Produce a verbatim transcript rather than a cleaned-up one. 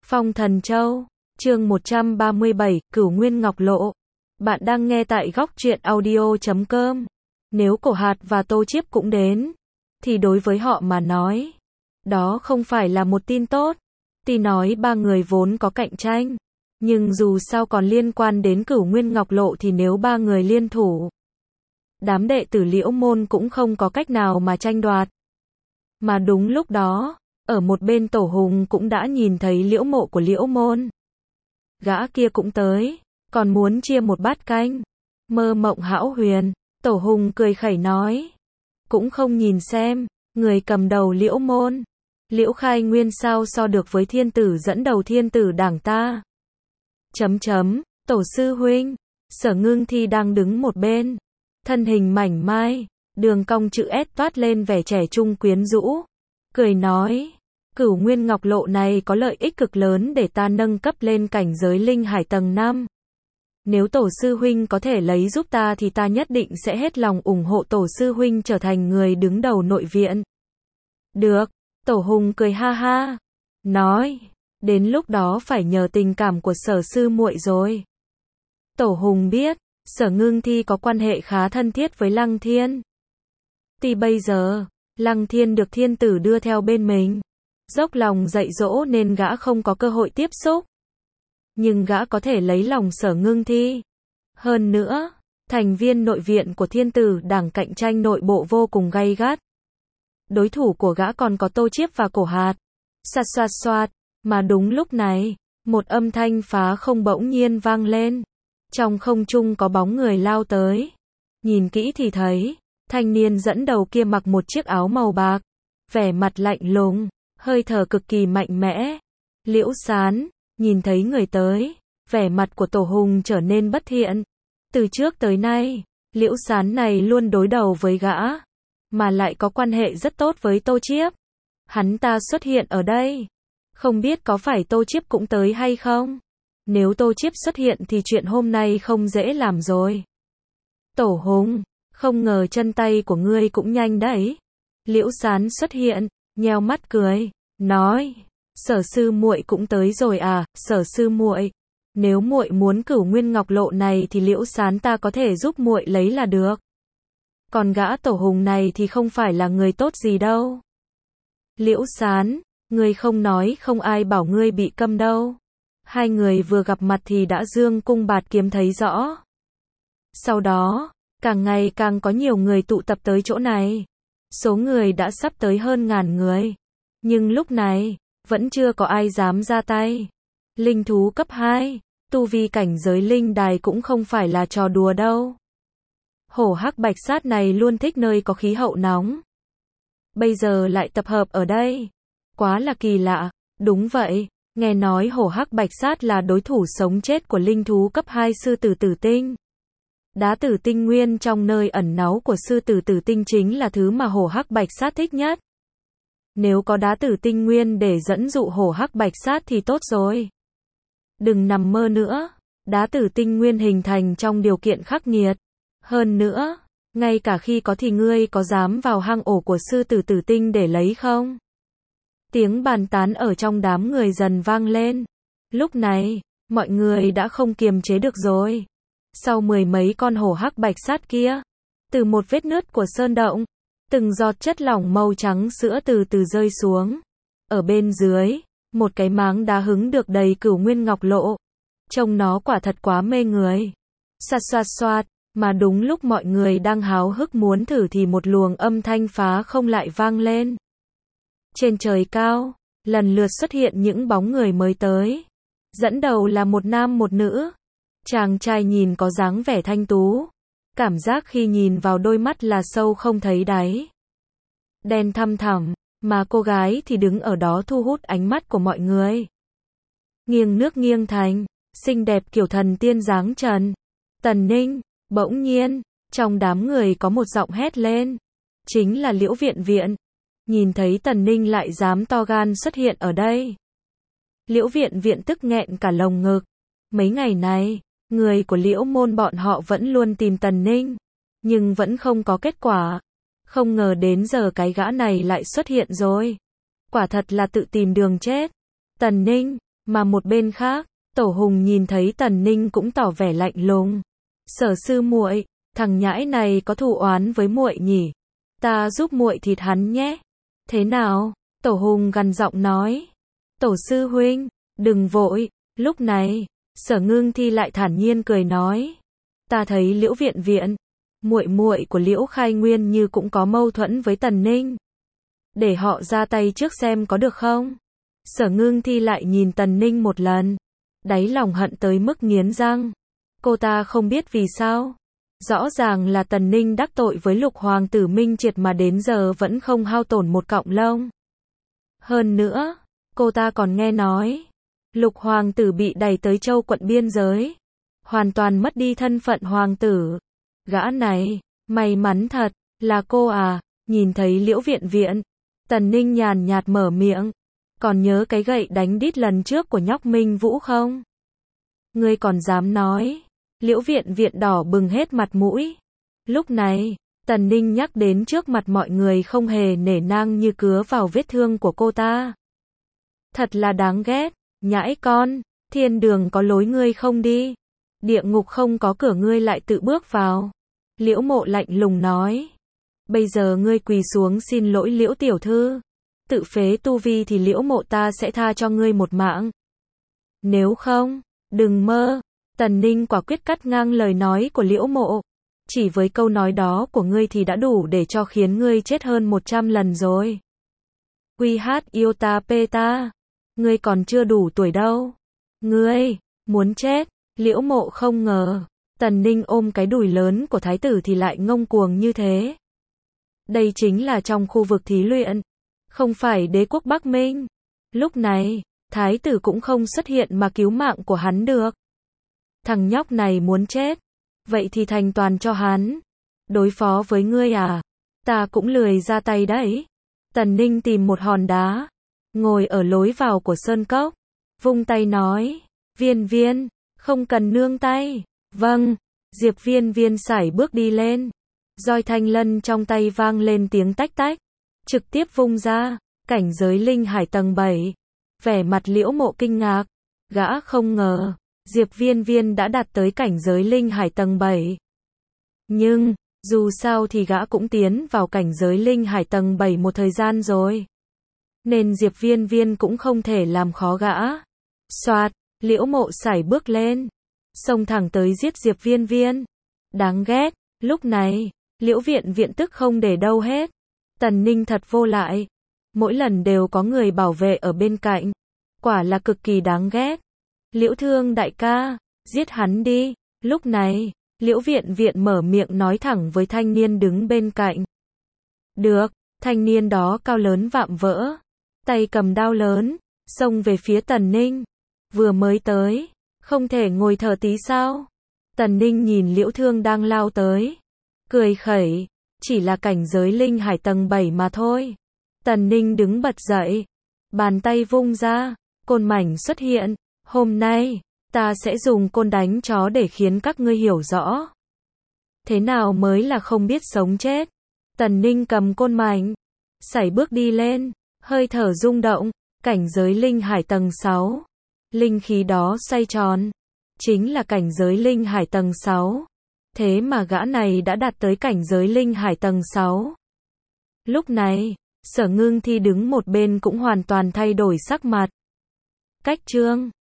Phong Thần Châu, chương một trăm ba mươi bảy, Cửu Nguyên Ngọc Lộ. Bạn đang nghe tại góc truyện audio chấm com. Nếu Cổ Hạt và Tô Chiếp cũng đến, thì đối với họ mà nói, đó không phải là một tin tốt. Tuy nói ba người vốn có cạnh tranh, nhưng dù sao còn liên quan đến Cửu Nguyên Ngọc Lộ thì nếu ba người liên thủ, đám đệ tử Liễu Môn cũng không có cách nào mà tranh đoạt. Mà đúng lúc đó, ở một bên Tổ Hùng cũng đã nhìn thấy Liễu Mộ của Liễu Môn. Gã kia cũng tới, còn muốn chia một bát canh. Mơ mộng hão huyền, Tổ Hùng cười khẩy nói. Cũng không nhìn xem, người cầm đầu Liễu Môn. Liễu Khai Nguyên sao so được với thiên tử dẫn đầu thiên tử đảng ta. Chấm chấm, Tổ sư huynh. Sở Ngưng Thi đang đứng một bên. Thân hình mảnh mai, đường cong chữ S toát lên vẻ trẻ trung quyến rũ. Cười nói, Cửu Nguyên Ngọc Lộ này có lợi ích cực lớn để ta nâng cấp lên cảnh giới linh hải tầng năm. Nếu Tổ sư huynh có thể lấy giúp ta thì ta nhất định sẽ hết lòng ủng hộ Tổ sư huynh trở thành người đứng đầu nội viện. Được, Tổ Hùng cười ha ha, nói, đến lúc đó phải nhờ tình cảm của Sở sư muội rồi. Tổ Hùng biết, Sở Ngưng Thi có quan hệ khá thân thiết với Lăng Thiên. Tuy bây giờ, Lăng Thiên được thiên tử đưa theo bên mình, dốc lòng dạy dỗ nên gã không có cơ hội tiếp xúc. Nhưng gã có thể lấy lòng Sở Ngưng Thi. Hơn nữa, thành viên nội viện của thiên tử đảng cạnh tranh nội bộ vô cùng gay gắt. Đối thủ của gã còn có Tô Chiếp và Cổ Hạt. Xoạt xoạt xoạt, mà đúng lúc này, một âm thanh phá không bỗng nhiên vang lên. Trong không trung có bóng người lao tới. Nhìn kỹ thì thấy, thanh niên dẫn đầu kia mặc một chiếc áo màu bạc, vẻ mặt lạnh lùng, hơi thở cực kỳ mạnh mẽ. Liễu Sán, nhìn thấy người tới, vẻ mặt của Tổ Hùng trở nên bất thiện. Từ trước tới nay, Liễu Sán này luôn đối đầu với gã, mà lại có quan hệ rất tốt với Tô Chiếp. Hắn ta xuất hiện ở đây, không biết có phải Tô Chiếp cũng tới hay không? Nếu Tô Chiếp xuất hiện thì chuyện hôm nay không dễ làm rồi. Tổ Hùng, không ngờ chân tay của ngươi cũng nhanh đấy. Liễu Sán xuất hiện, nheo mắt cười, nói, Sở sư muội cũng tới rồi à? Sở sư muội, nếu muội muốn Cửu Nguyên Ngọc Lộ này thì Liễu Sán ta có thể giúp muội lấy là được. Còn gã Tổ Hùng này thì không phải là người tốt gì đâu. Liễu Sán, ngươi không nói không ai bảo ngươi bị câm đâu. Hai người vừa gặp mặt thì đã dương cung bạt kiếm thấy rõ. Sau đó, càng ngày càng có nhiều người tụ tập tới chỗ này. Số người đã sắp tới hơn ngàn người. Nhưng lúc này, vẫn chưa có ai dám ra tay. Linh thú cấp hai, tu vi cảnh giới linh đài cũng không phải là trò đùa đâu. Hổ Hắc Bạch Sát này luôn thích nơi có khí hậu nóng. Bây giờ lại tập hợp ở đây. Quá là kỳ lạ. Đúng vậy, nghe nói Hổ Hắc Bạch Sát là đối thủ sống chết của linh thú cấp hai sư tử tử tinh. Đá tử tinh nguyên trong nơi ẩn náu của sư tử tử tinh chính là thứ mà Hổ Hắc Bạch Sát thích nhất. Nếu có đá tử tinh nguyên để dẫn dụ Hổ Hắc Bạch Sát thì tốt rồi. Đừng nằm mơ nữa, đá tử tinh nguyên hình thành trong điều kiện khắc nghiệt. Hơn nữa, ngay cả khi có thì ngươi có dám vào hang ổ của sư tử tử tinh để lấy không? Tiếng bàn tán ở trong đám người dần vang lên. Lúc này, mọi người đã không kiềm chế được rồi. Sau mười mấy con hổ hắc bạch sát kia, từ một vết nứt của sơn động, từng giọt chất lỏng màu trắng sữa từ từ rơi xuống. Ở bên dưới, một cái máng đá hứng được đầy Cửu Nguyên Ngọc Lộ. Trông nó quả thật quá mê người. Xoạt xoạt xoạt, mà đúng lúc mọi người đang háo hức muốn thử thì một luồng âm thanh phá không lại vang lên. Trên trời cao, lần lượt xuất hiện những bóng người mới tới. Dẫn đầu là một nam một nữ. Chàng trai nhìn có dáng vẻ thanh tú. Cảm giác khi nhìn vào đôi mắt là sâu không thấy đáy. Đen thăm thẳm, mà cô gái thì đứng ở đó thu hút ánh mắt của mọi người. Nghiêng nước nghiêng thành, xinh đẹp kiểu thần tiên dáng trần. Tần Ninh, bỗng nhiên, trong đám người có một giọng hét lên. Chính là Liễu Viện Viện. Nhìn thấy Tần Ninh lại dám to gan xuất hiện ở đây. Liễu Viện Viện tức nghẹn cả lồng ngực. Mấy ngày này, người của Liễu môn bọn họ vẫn luôn tìm Tần Ninh, nhưng vẫn không có kết quả. Không ngờ đến giờ cái gã này lại xuất hiện rồi. Quả thật là tự tìm đường chết. Tần Ninh, Mà một bên khác, Tổ Hùng nhìn thấy Tần Ninh cũng tỏ vẻ lạnh lùng. Sở sư muội, thằng nhãi này có thù oán với muội nhỉ? Ta giúp muội thịt hắn nhé. Thế nào? Tổ Hùng gằn giọng nói. Tổ sư huynh, đừng vội. Lúc này, Sở Ngưng Thi lại thản nhiên cười nói. Ta thấy Liễu Viện Viện, muội muội của Liễu Khai Nguyên như cũng có mâu thuẫn với Tần Ninh. Để họ ra tay trước xem có được không? Sở Ngưng Thi lại nhìn Tần Ninh một lần. Đáy lòng hận tới mức nghiến răng. Cô ta không biết vì sao. Rõ ràng là Tần Ninh đắc tội với Lục Hoàng tử Minh Triệt mà đến giờ vẫn không hao tổn một cọng lông. Hơn nữa, cô ta còn nghe nói, Lục Hoàng tử bị đày tới Châu quận biên giới. Hoàn toàn mất đi thân phận hoàng tử. Gã này, may mắn thật, là cô à, nhìn thấy Liễu Viện Viện. Tần Ninh nhàn nhạt mở miệng. Còn nhớ cái gậy đánh đít lần trước của nhóc Minh Vũ không? Ngươi còn dám nói? Liễu Viện Viện đỏ bừng hết mặt mũi. Lúc này, Tần Ninh nhắc đến trước mặt mọi người không hề nể nang như cứa vào vết thương của cô ta. Thật là đáng ghét, nhãi con, thiên đường có lối ngươi không đi. Địa ngục không có cửa ngươi lại tự bước vào. Liễu Mộ lạnh lùng nói. Bây giờ ngươi quỳ xuống xin lỗi Liễu tiểu thư. Tự phế tu vi thì Liễu Mộ ta sẽ tha cho ngươi một mạng. Nếu không, đừng mơ. Tần Ninh quả quyết cắt ngang lời nói của Liễu Mộ. Chỉ với câu nói đó của ngươi thì đã đủ để cho khiến ngươi chết hơn một trăm lần rồi. Quy hát yêu ta pê ta. Ngươi còn chưa đủ tuổi đâu. Ngươi, muốn chết. Liễu Mộ không ngờ, Tần Ninh ôm cái đùi lớn của thái tử thì lại ngông cuồng như thế. Đây chính là trong khu vực thí luyện, không phải đế quốc Bắc Minh. Lúc này, thái tử cũng không xuất hiện mà cứu mạng của hắn được. Thằng nhóc này muốn chết, vậy thì thành toàn cho hắn. Đối phó với ngươi à? Ta cũng lười ra tay đấy. Tần Ninh tìm một hòn đá, ngồi ở lối vào của sơn cốc, vung tay nói, Viên Viên, không cần nương tay. Vâng. Diệp Viên Viên sải bước đi lên. Roi thanh lân trong tay vang lên tiếng tách tách. Trực tiếp vung ra. Cảnh giới linh hải tầng bảy. Vẻ mặt Liễu Mộ kinh ngạc. Gã không ngờ, Diệp Viên Viên đã đạt tới cảnh giới linh hải tầng bảy. Nhưng, dù sao thì gã cũng tiến vào cảnh giới linh hải tầng bảy một thời gian rồi. Nên Diệp Viên Viên cũng không thể làm khó gã. Soạt. Liễu Mộ sải bước lên, xông thẳng tới giết Diệp Viên Viên. Đáng ghét. Lúc này, Liễu Viện Viện tức không để đâu hết. Tần Ninh thật vô lại. Mỗi lần đều có người bảo vệ ở bên cạnh. Quả là cực kỳ đáng ghét. Liễu Thương đại ca, giết hắn đi. Lúc này, Liễu Viện Viện mở miệng nói thẳng với thanh niên đứng bên cạnh. Được. Thanh niên đó cao lớn vạm vỡ, tay cầm đao lớn, xông về phía Tần Ninh. Vừa mới tới, không thể ngồi thở tí sao? Tần Ninh nhìn Liễu Thương đang lao tới, cười khẩy, chỉ là cảnh giới linh hải tầng bảy mà thôi. Tần Ninh đứng bật dậy, bàn tay vung ra, côn mảnh xuất hiện. Hôm nay, ta sẽ dùng côn đánh chó để khiến các ngươi hiểu rõ. Thế nào mới là không biết sống chết? Tần Ninh cầm côn mảnh, sải bước đi lên, hơi thở rung động, cảnh giới linh hải tầng sáu. Linh khí đó xoay tròn, chính là cảnh giới linh hải tầng sáu. Thế mà gã này đã đạt tới cảnh giới linh hải tầng sáu. Lúc này, Sở Ngưng Thi đứng một bên cũng hoàn toàn thay đổi sắc mặt. Cách chương